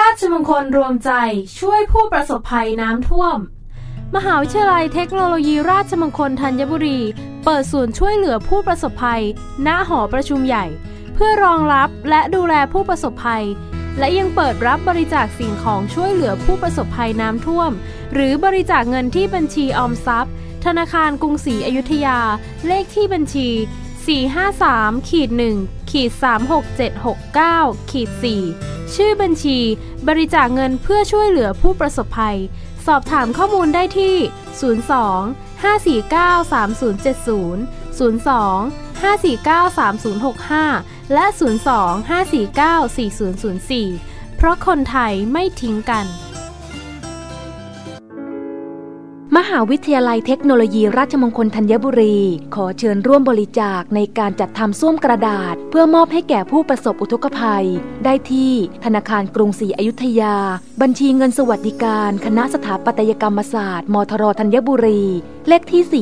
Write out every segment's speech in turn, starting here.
ชมงคลรวมใจช่วยผู้ประสบภัยน้ำท่วมมหาวิทยาลัยเทคโนโลยีราชมงคลธัญบุรีเปิดศูนย์ช่วยเหลือผู้ประสบภัยณหอประชุมใหญ่เพื่อรองรับและดูแลผู้ประสบภัยและยังเปิดรับบริจาคสิ่งของช่วยเหลือผู้ประสบภัยน้ำท่วมหรือบริจาคเงินที่บัญชีออมทรัพย์ธนาคารกรุงศรีอยุธยาเลขที่บัญชี453-1-36769-4ชื่อบัญชีบริจาคเงินเพื่อช่วยเหลือผู้ประสบภัยสอบถามข้อมูลได้ที่02-549-3070 02-549-3065 และ 02-549-4004 เพราะคนไทยไม่ทิ้งกันมหาวิทยาลัยเทคโนโลยีราชมงคลธัญบุรีขอเชิญร่วมบริจาคในการจัดทำส้วมกระดาษเพื่อมอบให้แก่ผู้ประสบอุทกภัยได้ที่ธนาคารกรุงศรีอยุธยาบัญชีเงินสวัสดิการคณะสถาปัตยกรรมศาสตร์มทรธัญบุรีเลขที่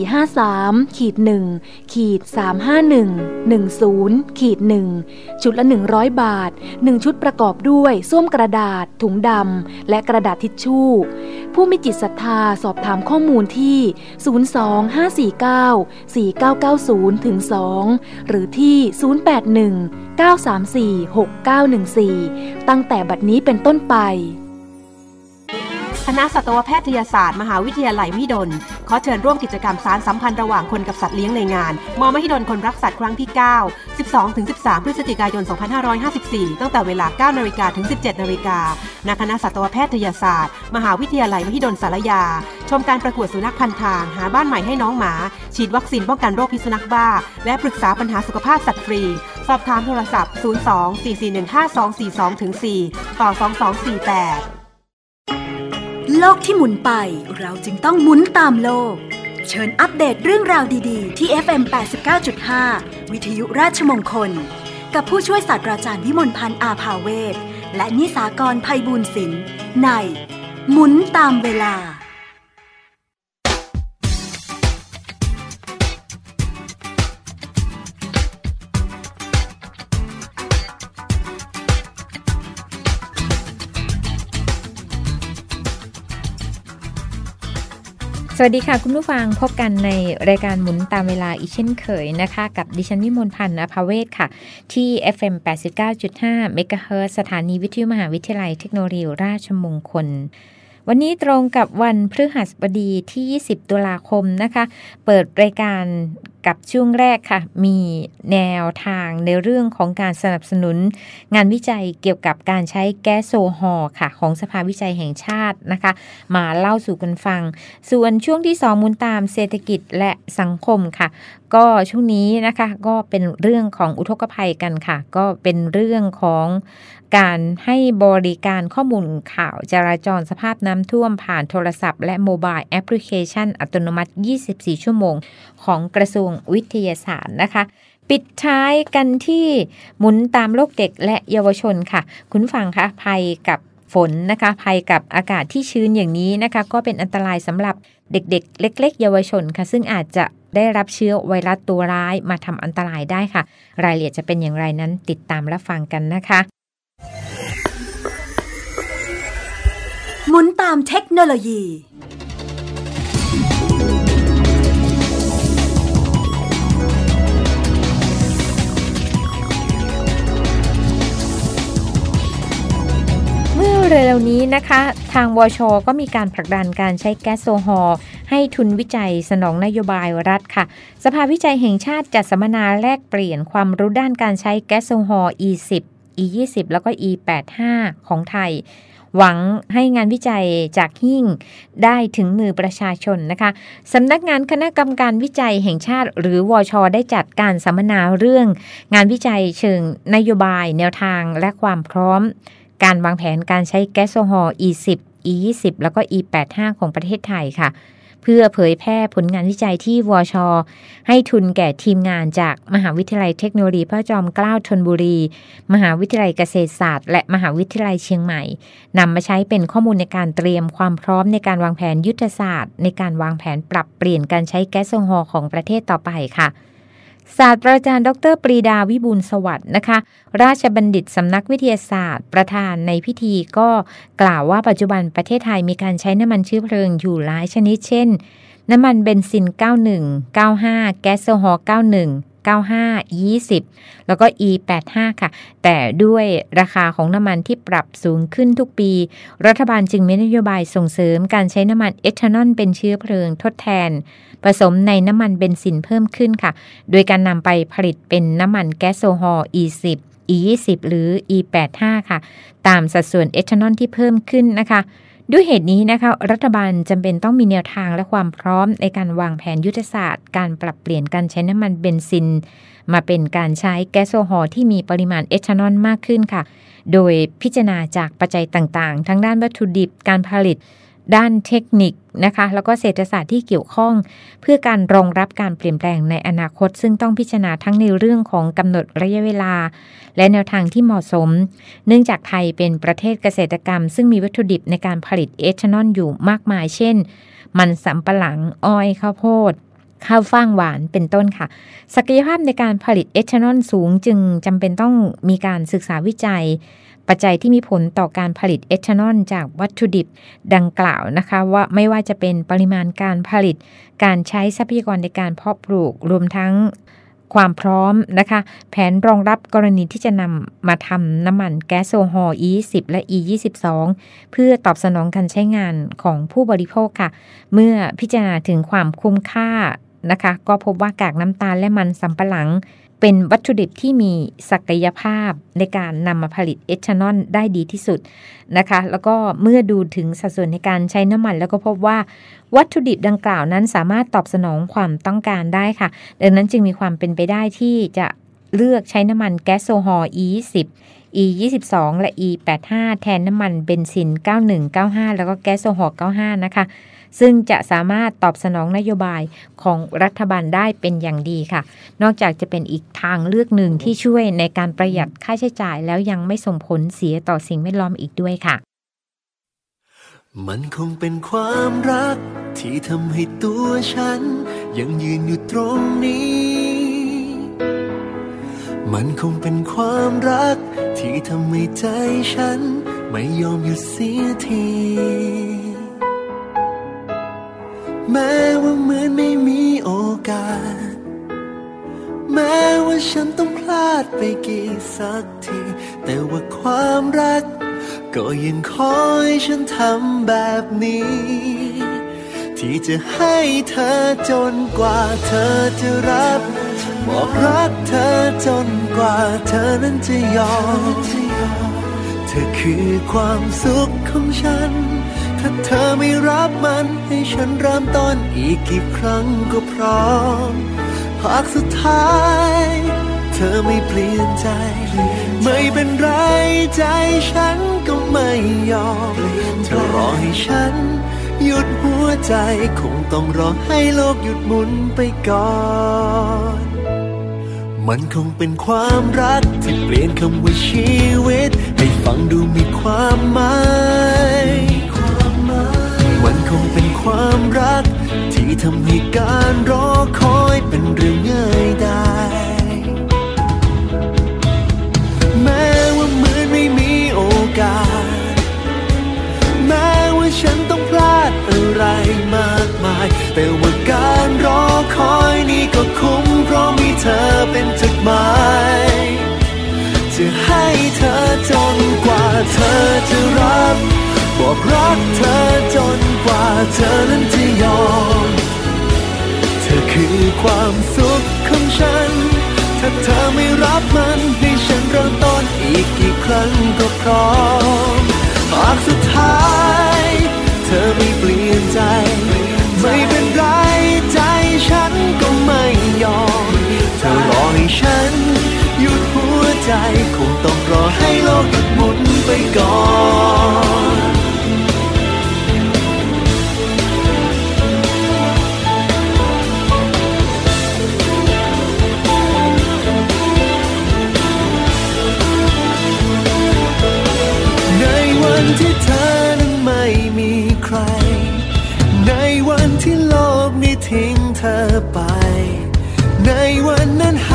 453-1-351-10-1ชุดละ100 บาท1ชุดประกอบด้วยส้วมกระดาษถุงดำและกระดาษทิชชู่ผู้มีจิตศรัทธาสอบถามข้อมูลที่02-549-4990-2หรือที่081-934-6914ตั้งแต่บัดนี้เป็นต้นไปคณะสัตวแพทยศาสตร์มหาวิทยาลัยมหิดลขอเชิญร่วมกิจกรรมสานสัมพันธ์ระหว่างคนกับสัตว์เลี้ยงในงานมมหิดลคนรักสัตว์ครั้งที่ 9 12-13 พฤศจิกายน 2554 ตั้งแต่เวลา 9 นาฬิกาถึง 17 นาฬิกาณคณะสัตวแพทยศาสตร์มหาวิทยาลัยมหิดลสารยาชมการประกวดสุนัขพันทางหาบ้านใหม่ให้น้องหมาฉีดวัคซีนป้องกันโรคพิษสุนัขบ้าและปรึกษาปัญหาสุขภาพสัตว์ฟรีสอบถามโทรศัพท์ 02-441-5242-4 ต่อ 2248 โลกที่หมุนไปเราจึงต้องหมุนตามโลกเชิญอัปเดตเรื่องราวดีๆที่ FM 89.5 วิทยุราชมงคลกับผู้ช่วยศาสตราจารย์วิมลพันธ์อาภาเวศและนิสากรไพบูลย์ศิลป์ในหมุนตามเวลาสวัสดีค่ะคุณผู้ฟังพบกันในรายการหมุนตามเวลาอีกเช่นเคยนะคะกับดิฉันวิมลพันธ์อภาเวศค่ะที่ FM 89.5 เมกะเฮิรตซ์สถานีวิทยุมหาวิทยาลัยเทคโนโลยีราชมงคลวันนี้ตรงกับวันพฤหัสบดีที่20ตุลาคมนะคะเปิดรายการกับช่วงแรกค่ะมีแนวทางในเรื่องของการสนับสนุนงานวิจัยเกี่ยวกับการใช้แก๊สโซฮอล์ค่ะของสภาวิจัยแห่งชาตินะคะมาเล่าสู่กันฟังส่วนช่วงที่2หมุนตามเศรษฐกิจและสังคมค่ะก็ช่วงนี้นะคะก็เป็นเรื่องของอุทกภัยกันค่ะก็เป็นเรื่องของการให้บริการข้อมูลข่าวจราจรสภาพน้ำท่วมผ่านโทรศัพท์และโมบายแอปพลิเคชันอัตโนมัติ24ชั่วโมงของกระทรวงวิทยาศาสตร์นะคะปิดท้ายกันที่หมุนตามโลกเด็กและเยาวชนค่ะคุณฟังคะภัยกับฝนนะคะภัยกับอากาศที่ชื้นอย่างนี้นะคะก็เป็นอันตรายสำหรับเด็กๆเล็กๆเยาวชนค่ะซึ่งอาจจะได้รับเชื้อไวรัสตัวร้ายมาทำอันตรายได้ค่ะรายละเอียดจะเป็นอย่างไรนั้นติดตามรับฟังกันนะคะหมุนตามเทคโนโลยีเมื่อเร็วๆนี้นะคะทางวช.ก็มีการผลักดันการใช้แก๊สโซฮอล์ให้ทุนวิจัยสนองนโยบายรัฐค่ะสภาวิจัยแห่งชาติจัดสัมมนาแลกเปลี่ยนความรู้ด้านการใช้แก๊สโซฮอล์ E10 E20 แล้วก็ E85 ของไทยหวังให้งานวิจัยจากหิ้งได้ถึงมือประชาชนนะคะสำนักงานคณะกรรมการวิจัยแห่งชาติหรือวช.ได้จัดการสัมมนาเรื่องงานวิจัยเชิงนโยบายแนวทางและความพร้อมการวางแผนการใช้แก๊สโซฮอล์ E10 E20 แล้วก็ E85 ของประเทศไทยค่ะเพื่อเผยแพร่ผลงานวิจัยที่วช.ให้ทุนแก่ทีมงานจากมหาวิทยาลัยเทคโนโลยีพระจอมเกล้าธนบุรีมหาวิทยาลัยเกษตรศาสตร์และมหาวิทยาลัยเชียงใหม่นำมาใช้เป็นข้อมูลในการเตรียมความพร้อมในการวางแผนยุทธศาสตร์ในการวางแผนปรับเปลี่ยนการใช้แก๊สโซฮอล์ของประเทศต่อไปค่ะศาสตราจารย์ดร.ปรีดาวิบูลย์สวัสดิ์นะคะราชบัณฑิตสำนักวิทยาศาสตร์ประธานในพิธีก็กล่าวว่าปัจจุบันประเทศไทยมีการใช้น้ำมันเชื้อเพลิงอยู่หลายชนิดเช่นน้ำมันเบนซิน91 95แก๊สโซฮอล์91 95 20แล้วก็ E85 ค่ะแต่ด้วยราคาของน้ำมันที่ปรับสูงขึ้นทุกปีรัฐบาลจึงมีนโยบายส่งเสริมการใช้น้ำมันเอทานอลเป็นเชื้อเพลิงทดแทนผสมในน้ำมันเบนซินเพิ่มขึ้นค่ะโดยการนำไปผลิตเป็นน้ำมันแก๊สโซฮอล์ E10 E20 หรือ E85 ค่ะตามสัดส่วนเอทานอลที่เพิ่มขึ้นนะคะด้วยเหตุนี้นะคะรัฐบาลจำเป็นต้องมีแนวทางและความพร้อมในการวางแผนยุทธศาสตร์การปรับเปลี่ยนการใช้น้ำมันเบนซินมาเป็นการใช้แก๊สโซฮอล์ที่มีปริมาณเอทานอลมากขึ้นค่ะโดยพิจารณาจากปัจจัยต่างๆทั้งด้านวัตถุดิบการผลิตด้านเทคนิคนะคะแล้วก็เศรษฐศาสตร์ที่เกี่ยวข้องเพื่อการรองรับการเปลี่ยนแปลงในอนาคตซึ่งต้องพิจารณาทั้งในเรื่องของกำหนดระยะเวลาและแนวทางที่เหมาะสมเนื่องจากไทยเป็นประเทศเกษตรกรรมซึ่งมีวัตถุดิบในการผลิตเอทานอลอยู่มากมายเช่นมันสำปะหลังอ้อยข้าวโพดข้าวฟ่างหวานเป็นต้นค่ะศักยภาพในการผลิตเอทานอลสูงจึงจำเป็นต้องมีการศึกษาวิจัยปัจจัยที่มีผลต่อการผลิตเอทานอลจากวัตถุดิบดังกล่าวนะคะว่าไม่ว่าจะเป็นปริมาณการผลิตการใช้ทรัพยากรในการเพาะปลูกรวมทั้งความพร้อมนะคะแผนรองรับกรณีที่จะนำมาทำน้ำมันแก๊สโซฮอล์ E10 และ E22 เพื่อตอบสนองการใช้งานของผู้บริโภคค่ะเมื่อพิจารณาถึงความคุ้มค่านะคะก็พบว่ากากน้ำตาลและมันสำปะหลังเป็นวัตถุดิบที่มีศักยภาพในการนำมาผลิตเอทานอลได้ดีที่สุดนะคะแล้วก็เมื่อดูถึงสัดส่วนในการใช้น้ำมันแล้วก็พบว่าวัตถุดิบดังกล่าวนั้นสามารถตอบสนองความต้องการได้ค่ะดังนั้นจึงมีความเป็นไปได้ที่จะเลือกใช้น้ำมันแก๊สโซฮอล์ E10 E22 และ E85 แทนน้ำมันเบนซิน91 95แล้วก็แก๊สโซฮอล์95นะคะซึ่งจะสามารถตอบสนองนโยบายของรัฐบาลได้เป็นอย่างดีค่ะนอกจากจะเป็นอีกทางเลือกหนึ่งที่ช่วยในการประหยัดค่าใช้จ่ายแล้วยังไม่ส่งผลเสียต่อสิ่งแวดล้อมอีกด้วยค่ะมันคงเป็นความรักที่ทำให้ตัวฉันยังยืนอยู่ตรงนี้มันคงเป็นความรักที่ทำให้ใจฉันไม่ยอมหยุดเสียทีแม้ว่าเหมือนไม่มีโอกาสแม้ว่าฉันต้องพลาดไปกี่สักทีแต่ว่าความรักก็ยังคอยฉันทำแบบนี้ที่จะให้เธอจนกว่าเธอจะรับบอกรักเธอจนกว่าเธอนั้นจะยอมเธอคือความสุขของฉันถ้าเธอไม่รับมันให้ฉันเริ่มต้นอีกกี่ครั้งก็พร้อมหากสุดท้ายเธอไม่เปลี่ยนใจไม่เป็นไรใจฉันก็ไม่ยอมเธอรอให้ฉันหยุดหัวใจคงต้องรอให้โลกหยุดหมุนไปก่อนมันคงเป็นความรักที่เปลี่ยนคำว่าชีวิตให้ฟังดูมีความหมายมันคงเป็นความรักที่ทำให้การรอคอยเป็นเรื่องง่ายได้แม้ว่าเหมือนไม่มีโอกาสแม้ว่าฉันต้องพลาดอะไรมากมายแต่ว่าการรอคอยนี้ก็คุ้มเพราะมีเธอเป็นจุดหมายจะให้เธอจนกว่าเธอจะรับบอกรักเธอจนกว่าเธอนั้นจะยอมเธอคือความสุขของฉันถ้าเธอไม่รับมันให้ฉันเริ่มต้นอีกกี่ครั้งก็พร้อมหากสุดท้ายเธอไม่เปลี่ยนใจไม่เป็นไรใจฉันก็ไม่ยอมเธอรอให้ฉันหยุดหัวใจคงต้องรอให้โลกหยุดหมุนไปก่อนที่เธอนั้นไม่มีใครในวันที่โลกนี้ทิ้งเธอไปในวันนั้นห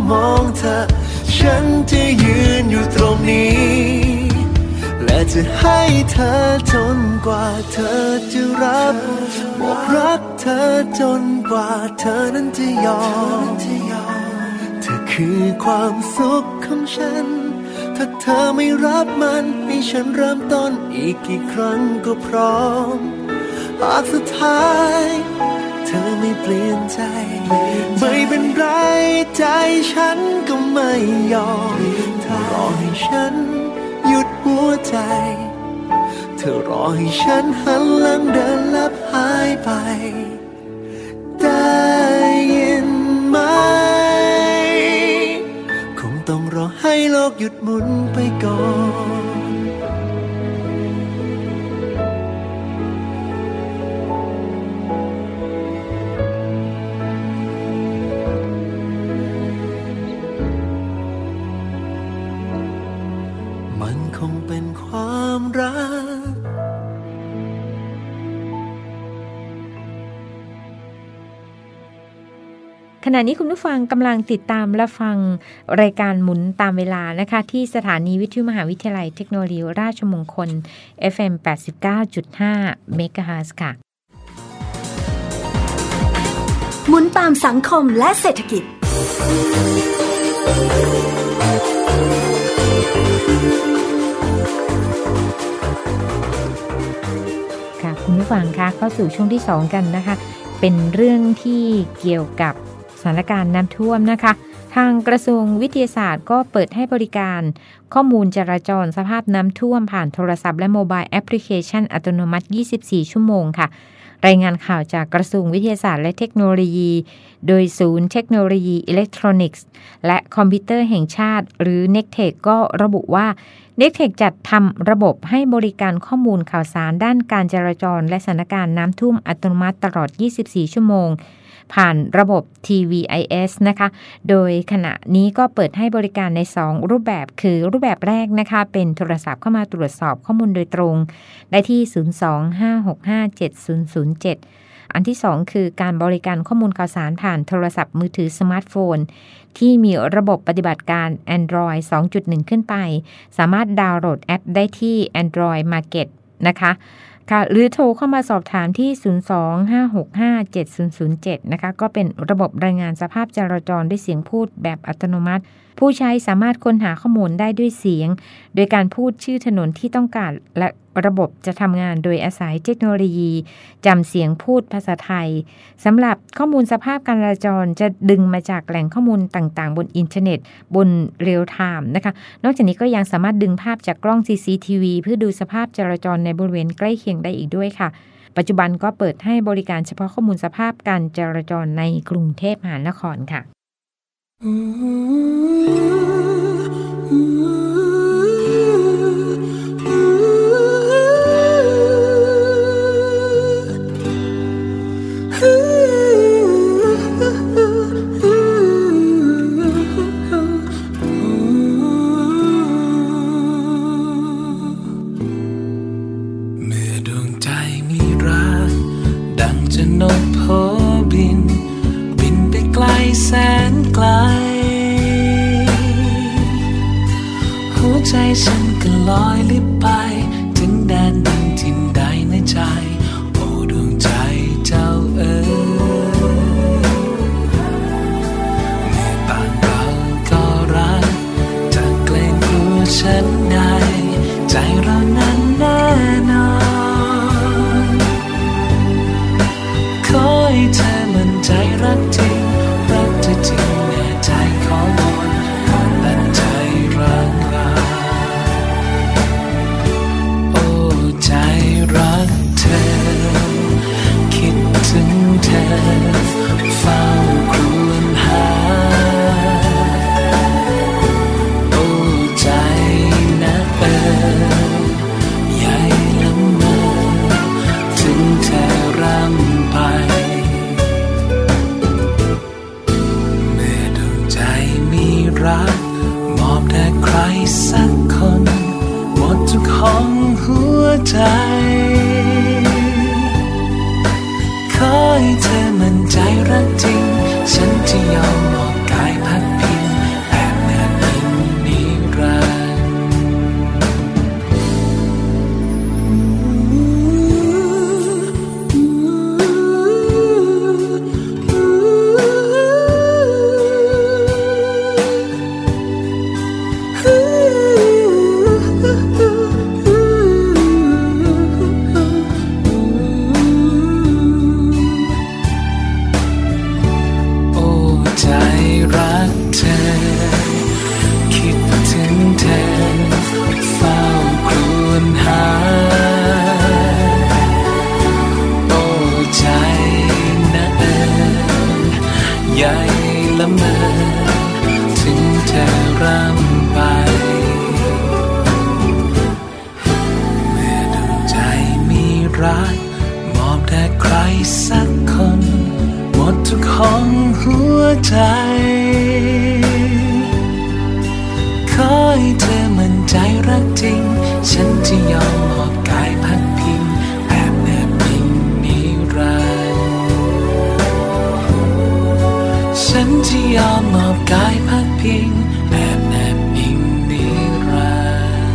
มองเธอฉันจะยืนอยู่ตรงนี้และจะให้เธอจนกว่าเธอจะรับบอกรักเธอจนกว่าเธอนั้นจะยอมเธอคือความสุขของฉันถ้าเธอไม่รับมันให้ฉันเริ่มต้นอีกกี่ครั้งก็พร้อมหากสุดท้ายเธอไม่เปลี่ยนใจไม่เป็นไรใจฉันก็ไม่ยอมเธอรอให้ฉันหยุดหัวใจเธอรอให้ฉันหันหลังเดินลับหายไปได้ยินไหมคงต้องรอให้โลกหยุดหมุนไปก่อนมันคงเป็นความรักขณะนี้คุณผู้ฟังกำลังติดตามและฟังรายการหมุนตามเวลานะคะที่สถานีวิทยุมหาวิทยาลัยเทคโนโลยีราชมงคล FM 89.5 เมกะเฮิรตซ์ค่ะหมุนตามสังคมและเศรษฐกิจค่ะคุณผู้ฟังคะเข้าสู่ช่วงที่2กันนะคะเป็นเรื่องที่เกี่ยวกับสถานการณ์น้ำท่วมนะคะทางกระทรวงวิทยาศาสตร์ก็เปิดให้บริการข้อมูลจราจรสภาพน้ำท่วมผ่านโทรศัพท์และโมบายแอปพลิเคชันอัตโนมัติ24ชั่วโมงค่ะรายงานข่าวจากกระทรวงวิทยาศาสตร์และเทคโนโลยีโดยศูนย์เทคโนโลยีอิเล็กทรอนิกส์และคอมพิวเตอร์แห่งชาติหรือ NECTEC ก็ระบุว่า NECTEC จัดทำระบบให้บริการข้อมูลข่าวสารด้านการจราจรและสถานการณ์น้ำท่วมอัตโนมัติตลอด24ชั่วโมงผ่านระบบ TVIS นะคะโดยขณะนี้ก็เปิดให้บริการใน2รูปแบบคือรูปแบบแรกนะคะเป็นโทรศัพท์เข้ามาตรวจสอบข้อมูลโดยตรงได้ที่02-565-7007อันที่2คือการบริการข้อมูลข่าวสารผ่านโทรศัพท์มือถือสมาร์ทโฟนที่มีระบบปฏิบัติการ Android 2.1 ขึ้นไปสามารถดาวน์โหลดแอปได้ที่ Android Market นะคะค่ะหรือโทรเข้ามาสอบถามที่ 02-565-7007 นะคะก็เป็นระบบรายงานสภาพจราจรด้วยเสียงพูดแบบอัตโนมัติผู้ใช้สามารถค้นหาข้อมูลได้ด้วยเสียงโดยการพูดชื่อถนนที่ต้องการและระบบจะทำงานโดยอาศัยเทคโนโลยีจำเสียงพูดภาษาไทยสำหรับข้อมูลสภาพการจราจรจะดึงมาจากแหล่งข้อมูลต่างๆบนอินเทอร์เน็ตบนเรียลไทม์นะคะนอกจากนี้ก็ยังสามารถดึงภาพจากกล้อง CCTV เพื่อดูสภาพจราจรในบริเวณใกล้เคียงได้อีกด้วยค่ะปัจจุบันก็เปิดให้บริการเฉพาะข้อมูลสภาพการจราจรในกรุงเทพมหานครค่ะนกโผบินไปไกลแสนไกลหัวใจฉันก็ลอยลิบไปถึงแดนดินถิ่นใดในใจโอ้ดวงใจเจ้าเอ๋ยเมื่อต่างเราก็รักจะเกรงกลัวฉันใดใจเรานั้นแน่นอนขอให้เธอมั่นใจรักจริงรักเธอจริงแน่ใจขอวอนก่อนตัดใจรักเราโอ้ใจรักเธอคิดถึงเธอเฝ้าครวญหาโอ้ใจนะใหญ่ละเมอถึงเธอรำไปเมื่อดวงใจมีรักมอบแด่ใครสักคนหมดทุกห้องหัวใจขอให้เธอมั่นใจรักจริงฉันจะยอมมอบกายพักพิงรักมอบแด่ใครสักคนหมดทุกห้องหัวใจขอให้เธอมั่นใจรักจริงฉันจะยอมมอบกายพักพิงแอบแนบอิงนิรันดร์ฉันจะยอมมอบกายพักพิงแอบแนบอิงนิรันดร์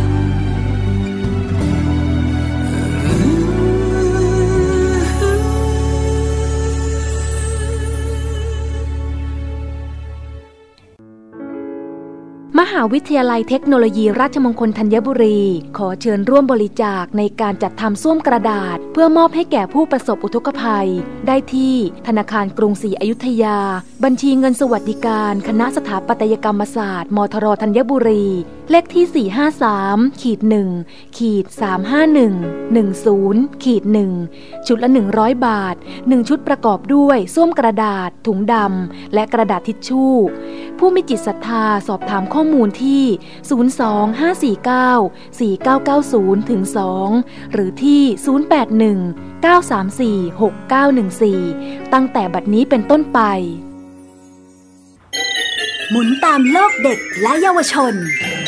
มหาวิทยาลัยเทคโนโลยีราชมงคลธัญบุรีขอเชิญร่วมบริจาคในการจัดทำส้วมกระดาษเพื่อมอบให้แก่ผู้ประสบอุทกภัยได้ที่ธนาคารกรุงศรีอยุธยาบัญชีเงินสวัสดิการคณะสถาปัตยกรรมศาสตร์มทรธัญบุรีเลขที่ 453-1-351-10-1 ชุดละ100 บาท1ชุดประกอบด้วยส้วมกระดาษถุงดำและกระดาษทิชชู่ผู้มีจิตศรัทธาสอบถามข้อมูลที่ 025494990-2 หรือที่ 081-934-6914 ตั้งแต่บัดนี้เป็นต้นไปหมุนตามโลกเด็กและเยาวชน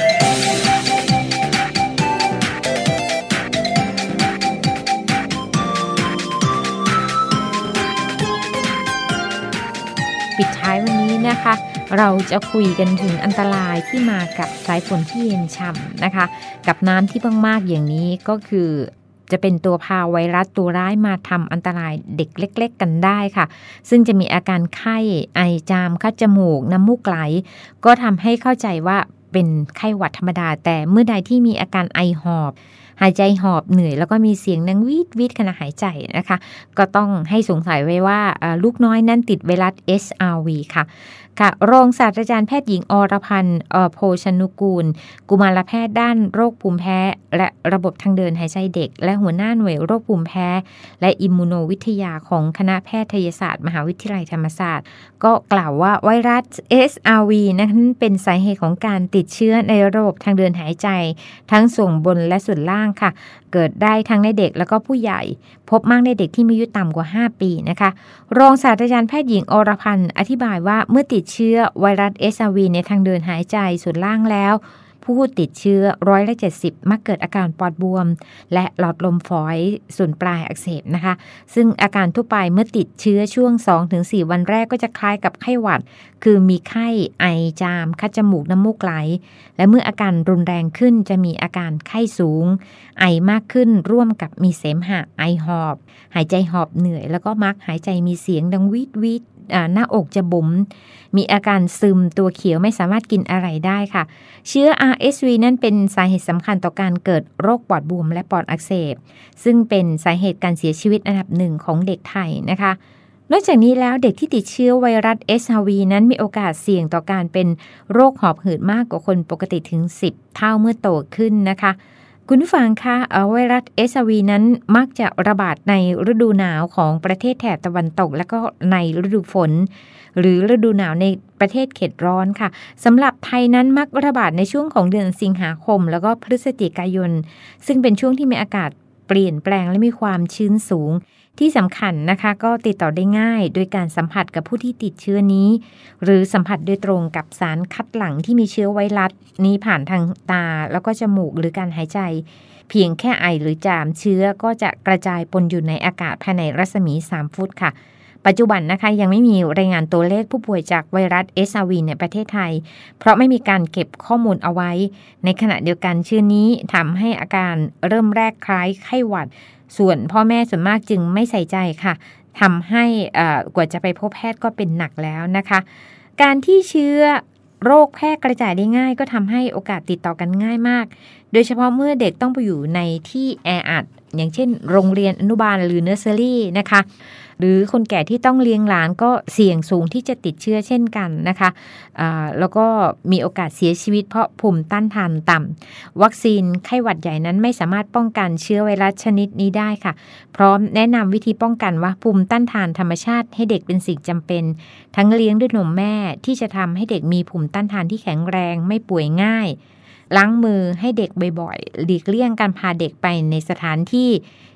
ปิดท้ายวันนี้นะคะเราจะคุยกันถึงอันตรายที่มากับสายฝนที่เย็นฉ่ำนะคะกับน้ำที่มากๆอย่างนี้ก็คือจะเป็นตัวพาไวรัสตัวร้ายมาทำอันตรายเด็กเล็กๆกันได้ค่ะซึ่งจะมีอาการไข้ไอจามคัดจมูกน้ำมูกไหลก็ทำให้เข้าใจว่าเป็นไข้หวัดธรรมดาแต่เมื่อใดที่มีอาการไอหอบหายใจหอบเหนื่อยแล้วก็มีเสียงดังวีดวีดขณะหายใจนะคะก็ต้องให้สงสัยไว้ว่าลูกน้อยนั้นติดไวรัส SRV ค่ะรองศาสตราจารย์แพทย์หญิงอรพันธ์โภชนุกูลกุมารแพทย์ด้านโรคภูมิแพ้และระบบทางเดินหายใจเด็กและหัวหน้าหน่วยโรคภูมิแพ้และอิมมูโนวิทยาของคณะแพทยศาสตร์มหาวิทยาลัยธรรมศาสตร์ก็กล่าวว่าไวรัส SRV นั้นเป็นสาเหตุของการติดเชื้อในระบบทางเดินหายใจทั้งส่วนบนและส่วนล่างค่ะเกิดได้ทั้งในเด็กแล้วก็ผู้ใหญ่พบมากในเด็กที่มีอายุต่ำกว่า5ปีนะคะรองศาสตราจารย์แพทย์หญิงอรพันธ์อธิบายว่าเมื่อติดเชื้อไวรัส SRV ในทางเดินหายใจส่วนล่างแล้วผู้ติดเชื้อ70%มักเกิดอาการปอดบวมและหลอดลมฝอยส่วนปลายอักเสบนะคะซึ่งอาการทั่วไปเมื่อติดเชื้อช่วง 2-4 วันแรกก็จะคล้ายกับไข้หวัดคือมีไข้ไอจามคัดจมูกน้ำมูกไหลและเมื่ออาการรุนแรงขึ้นจะมีอาการไข้สูงไอมากขึ้นร่วมกับมีเสมหะไอหอบหายใจหอบเหนื่อยแล้วก็มักหายใจมีเสียงดังวีดวีดหน้าอกจะบุ๋มมีอาการซึมตัวเขียวไม่สามารถกินอะไรได้ค่ะเชื้อ RSV นั้นเป็นสาเหตุสำคัญต่อการเกิดโรคปอดบวมและปอดอักเสบซึ่งเป็นสาเหตุการเสียชีวิตอันดับหนึ่งของเด็กไทยนะคะนอกจากนี้แล้วเด็กที่ติดเชื้อไวรัส SRV นั้นมีโอกาสเสี่ยงต่อการเป็นโรคหอบหืดมากกว่าคนปกติถึง10 เท่าเมื่อโตขึ้นนะคะคุณผู้ฟังคะไวรัส SRV นั้นมักจะระบาดในฤดูหนาวของประเทศแถบตะวันตกและก็ในฤดูฝนหรือฤดูหนาวในประเทศเขตร้อนค่ะสำหรับไทยนั้นมักระบาดในช่วงของเดือนสิงหาคมแล้วก็พฤศจิกายนซึ่งเป็นช่วงที่มีอากาศเปลี่ยนแปลงและมีความชื้นสูงที่สำคัญนะคะก็ติดต่อได้ง่ายโดยการสัมผัสกับผู้ที่ติดเชื้อนี้หรือสัมผัสโดยตรงกับสารคัดหลั่งที่มีเชื้อไวรัสนี้ผ่านทางตาแล้วก็จมูกหรือการหายใจเพียงแค่ไอหรือจามเชื้อก็จะกระจายปนอยู่ในอากาศภายในรัศมี3 ฟุตค่ะปัจจุบันนะคะยังไม่มีรายงานตัวเลขผู้ป่วยจากไวรัส SRV ในประเทศไทยเพราะไม่มีการเก็บข้อมูลเอาไว้ในขณะเดียวกันเชื้อนี้ทำให้อาการเริ่มแรกคล้ายไข้หวัดส่วนพ่อแม่ส่วนมากจึงไม่ใส่ใจค่ะทำให้กว่าจะไปพบแพทย์ก็เป็นหนักแล้วนะคะการที่เชื้อโรคแพร่กระจายได้ง่ายก็ทำให้โอกาสติดต่อกันง่ายมากโดยเฉพาะเมื่อเด็กต้องไปอยู่ในที่แออัดอย่างเช่นโรงเรียนอนุบาลหรือเนอร์เซอรี่นะคะหรือคนแก่ที่ต้องเลี้ยงหลานก็เสี่ยงสูงที่จะติดเชื้อเช่นกันนะคะแล้วก็มีโอกาสเสียชีวิตเพราะภูมิต้านทานต่ำวัคซีนไข้หวัดใหญ่นั้นไม่สามารถป้องกันเชื้อไวรัสชนิดนี้ได้ค่ะพร้อมแนะนำวิธีป้องกันว่าภูมิต้านทานธรรมชาติให้เด็กเป็นสิ่งจำเป็นทั้งเลี้ยงด้วยนมแม่ที่จะทำให้เด็กมีภูมิต้านทานที่แข็งแรงไม่ป่วยง่ายล้างมือให้เด็กบ่อยๆหลีกเลี่ยงการพาเด็กไปในสถานที่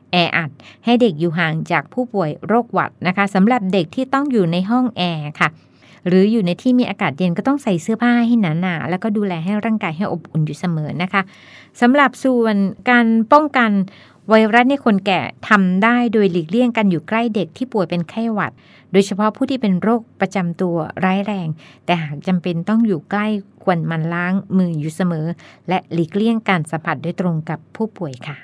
แออัดให้เด็กอยู่ห่างจากผู้ป่วยโรคหวัดนะคะสำหรับเด็กที่ต้องอยู่ในห้องแอร์ค่ะหรืออยู่ในที่มีอากาศเย็นก็ต้องใส่เสื้อผ้าให้หนาๆแล้วก็ดูแลให้ร่างกายให้อบอุ่นอยู่เสมอนะคะสำหรับส่วนการป้องกันไวรัสในคนแก่ทำได้โดยหลีกเลี่ยงกันอยู่ใกล้เด็กที่ป่วยเป็นไข้หวัดโดยเฉพาะผู้ที่เป็นโรคประจำตัวร้ายแรงแต่หากจำเป็นต้องอยู่ใกล้ควรหมั่นล้างมืออยู่เสมอและหลีกเลี่ยงการสัมผัสโดยตรงกับผู้ป่วยค่ะ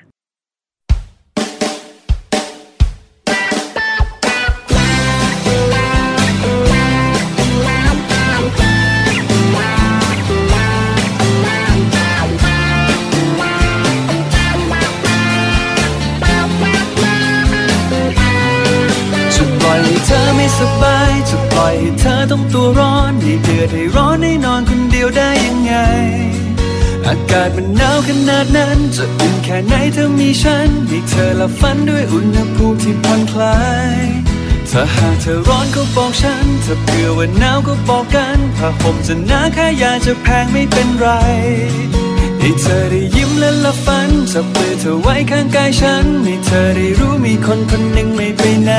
เธอไม่สบายจะปล่อยให้เธอต้องตัวร้อนให้เดือดให้ร้อนให้นอนคนเดียวได้ยังไงอากาศมันหนาวขนาดนั้นจะอุ่นแค่ไหนเธอมีฉันให้เธอหลับฝันด้วยอุณหภูมิที่ผ่อนคลายถ้าหากเธอร้อนก็บอกฉันถ้าเผื่อว่าหนาวก็บอกกันผ้าห่มจะหนาแค่ยาจะแพงไม่เป็นไรให้เธอได้ยิ้มและหลับฝันจับมือเธอไว้ข้างกายฉันให้เธอได้รู้มีคนคนหนึ่งไม่ไปไหน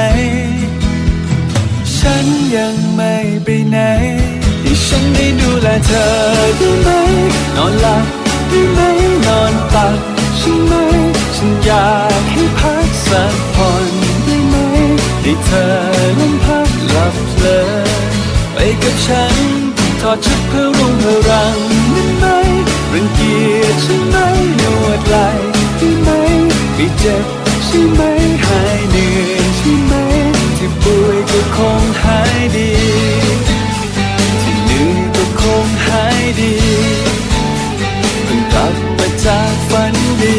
ฉันยังไม่ไปไหนให้ฉันได้ดูแลเธอได้ไหมนอนหลับได้ไหมนอนตักใช่ไหมฉันอยากให้พักสักผ่อนได้ไหมให้เธอลมพักหลับเพลินไปกับฉันถอดชุดเพื่อรุ่งเพื่อรังได้ไหมรังเกียจใช่ไหมนวดไหล่ได้ไหมไม่เจ็บใช่ไหมหายเหนื่อยใช่ไหมที่ป่วยก็คงหายดีที่เหนื่อยก็คงหายดีเพิ่งกลับมาจากฝันดี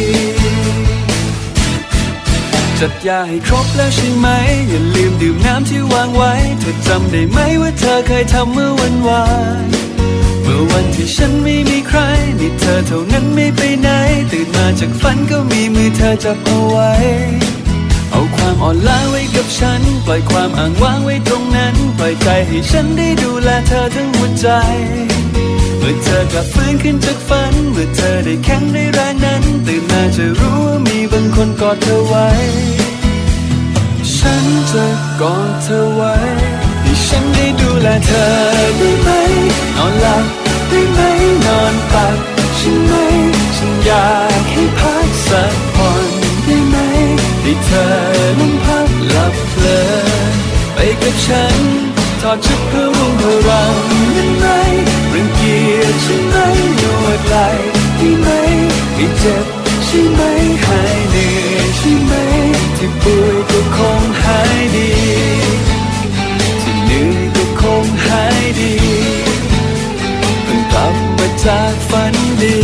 จัดยาให้ครบแล้วใช่ไหมอย่าลืมดื่มน้ำที่วางไว้เธอจำได้ไหมว่าเธอเคยทำเมื่อวันวานเมื่อวันที่ฉันไม่มีใครมีเธอเท่านั้นไม่ไปไหนตื่นมาจากฝันก็มีมือเธอจับเอาไว้เอาความอ่อนล้าไว้กับฉันปล่อยความอ้างว้างไว้ตรงนั้นปล่อยใจให้ฉันได้ดูแลเธอทั้งหัวใจเมื่อเธอกลับฟื้นขึ้นจากฝันเมื่อเธอได้แข็งได้แรงนั้นตื่นมาจะรู้ว่ามีบางคนกอดเธอไว้ฉันจะกอดเธอไว้ให้ฉันได้ดูแลเธอได้ไหมนอนหลับได้ไหมนอนตักใช่ไหมฉันอยากให้พักสักผ่อนได้ไหมให้เธอลมพักหลับเพลินไปกับฉันถอดชุดเพื่อรุ่งเพื่อรังได้ไหมรังเกียจใช่ไหมนวดไหล่ได้ไหมไม่เจ็บใช่ไหมหายเหนื่อยใช่ไหมที่ป่วยก็คงหายดีที่เหนื่อยก็คงหายดีเพิ่งกลับมาจากฝันดี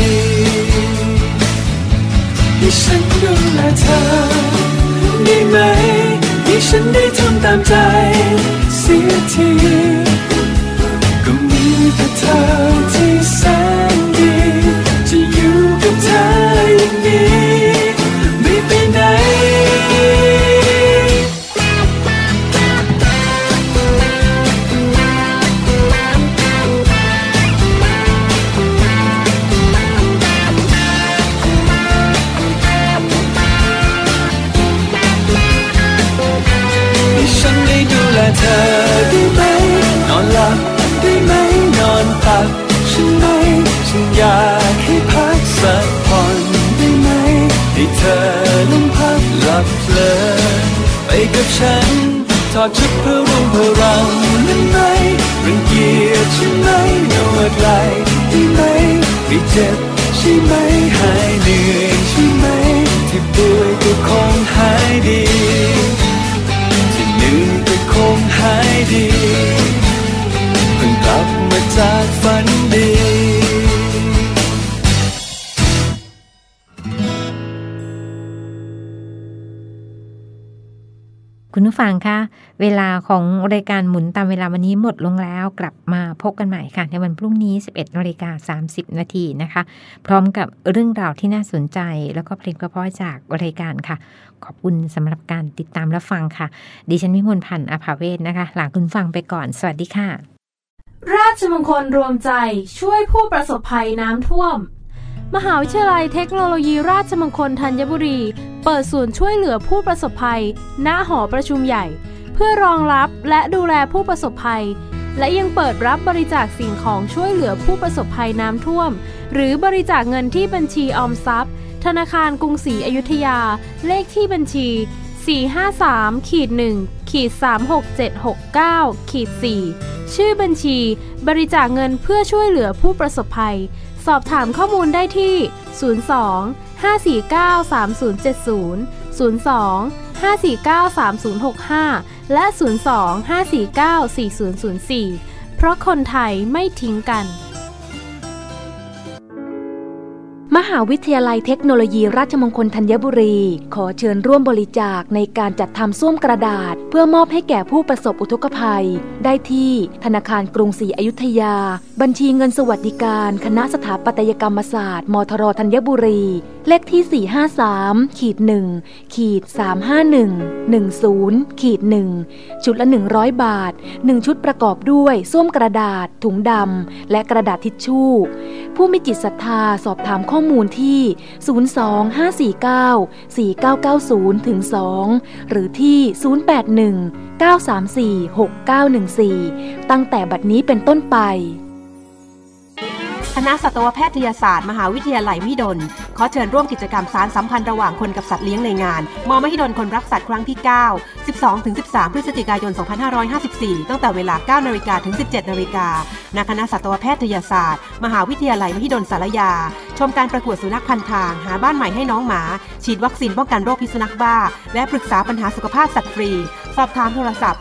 ให้ฉันดูแลเธอได้ไหมให้ฉันได้ทำตามใจเสียทีก็มีแต่เธอที่แสนดีจะอยู่กับเธออย่างนี้ไม่ไปไหนเธอได้ไหมนอนหลับได้ไหมนอนตักใช่ไหมฉันอยากให้พักสักผ่อนได้ไหมให้เธอลมพักหลับเพลินไปกับฉันถอดชุดเพื่อรุ่งเพื่อรังได้ไหมรังเกียจใช่ไหมนวดไหล่ได้ไหมไม่เจ็บใช่ไหมหายเหนื่อยใช่ไหมที่ป่วยก็คงหายดีคงหายดีเพิ่งกลับมาจากฝันดีคุณผู้ฟังคะเวลาของรายการหมุนตามเวลาวันนี้หมดลงแล้วกลับมาพบกันใหม่ค่ะในวันพรุ่งนี้ 11:30 น.นะคะพร้อมกับเรื่องราวที่น่าสนใจแล้วก็เพลงเพราะๆจากรายการค่ะขอบคุณสำหรับการติดตามและฟังค่ะดิฉันวิมลพันธ์อภาเวศนะคะลาคุณฟังไปก่อนสวัสดีค่ะราชมงคลรวมใจช่วยผู้ประสบภัยน้ำท่วมมหาวิทยาลัยเทคโนโลยีราชมงคลธัญบุรีเปิดศูนย์ช่วยเหลือผู้ประสบภัยณหอประชุมใหญ่เพื่อรองรับและดูแลผู้ประสบภัยและยังเปิดรับบริจาคสิ่งของช่วยเหลือผู้ประสบภัยน้ำท่วมหรือบริจาคเงินที่บัญชีออมทรัพย์ธนาคารกรุงศรีอยุธยาเลขที่บัญชี453-1-36769-4ชื่อบัญชีบริจาคเงินเพื่อช่วยเหลือผู้ประสบภัยสอบถามข้อมูลได้ที่02-549-3070 02-549-3065 และ 02-549-4004 เพราะคนไทยไม่ทิ้งกันมหาวิทยาลัยเทคโนโลยีราชมงคลธัญบุรีขอเชิญร่วมบริจาคในการจัดทำส้วมกระดาษเพื่อมอบให้แก่ผู้ประสบอุทกภัยได้ที่ธนาคารกรุงศรีอยุธยาบัญชีเงินสวัสดิการคณะสถาปัตยกรรมศาสตร์มทรธัญบุรีเลขที่ 453-1-351-10-1 ชุดละ100 บาท1ชุดประกอบด้วยส้วมกระดาษถุงดำและกระดาษทิชชู่ผู้มีจิตศรัทธาสอบถามข้อมูลที่ 02-549-4990-2 หรือที่ 081-934-6914 ตั้งแต่บัดนี้เป็นต้นไปคณะสัตวแพทยศาสตร์มหาวิทยาลัยมหิดลขอเชิญร่วมกิจกรรมสานสัมพันธ์ระหว่างคนกับสัตว์เลี้ยงในงานมมหิดลคนรักสัตว์ครั้งที่ 9 12-13 พฤศจิกายน 2554 ตั้งแต่เวลา 9 นาฬิกาถึง 17 นาฬิกาณคณะสัตวแพทยศาสตร์มหาวิทยาลัยมหิดลสารยาชมการประกวดสุนัขพันทางหาบ้านใหม่ให้น้องหมาฉีดวัคซีนป้องกันโรคพิษสุนัขบ้าและปรึกษาปัญหาสุขภาพสัตว์ฟรีสอบถามโทรศัพท์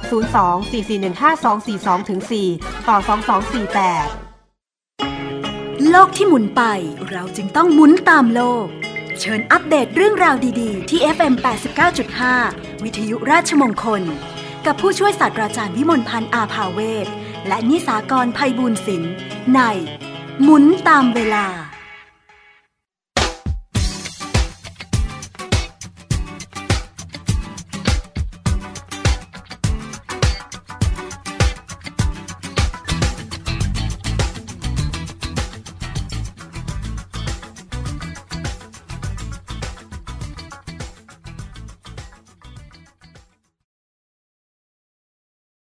02-441-5242-4 ต่อ 2248 โลกที่หมุนไปเราจึงต้องหมุนตามโลกเชิญอัปเดตเรื่องราวดีๆที่ FM 89.5 วิทยุราชมงคลกับผู้ช่วยศาสตราจารย์วิมลพันธ์อาภาเวศและนิสากรไพบูลย์ศิลป์ในหมุนตามเวลา